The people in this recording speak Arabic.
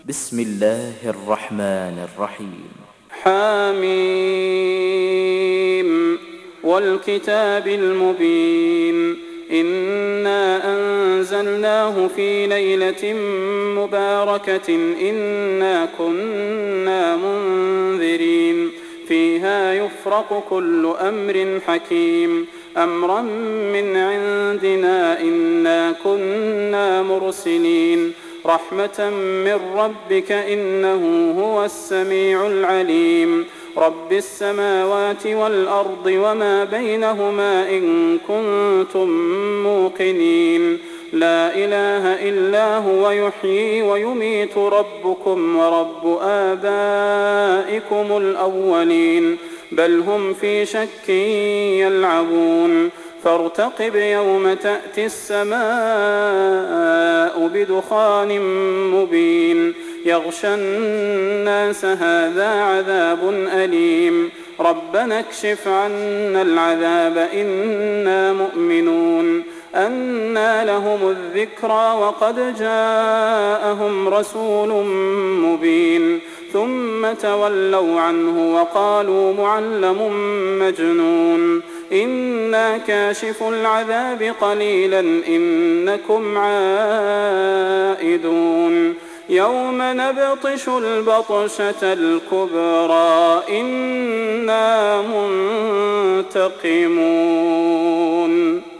بسم الله الرحمن الرحيم. حميم والكتاب المبين. إنا أنزلناه في ليلة مباركة إنا كنا منذرين فيها يفرق كل أمر حكيم أمرا من عندنا إنا كنا مرسلين رحمة من ربك إنه هو السميع العليم رب السماوات والأرض وما بينهما إن كنتم موقنين لا إله إلا هو يحيي ويميت ربكم ورب آبائكم الأولين بل هم في شك يلعبون فارتقب يوم تأتي السماء بدخان مبين يغشى الناس هذا عذاب أليم ربنا اكشف عنا العذاب إنا مؤمنون أنى لهم الذكرى وقد جاءهم رسول مبين ثم تولوا عنه وقالوا معلم مجنون إنا كاشف العذاب قليلا إنكم عائدون يوم نبطش البطشة الكبرى إنا منتقمون.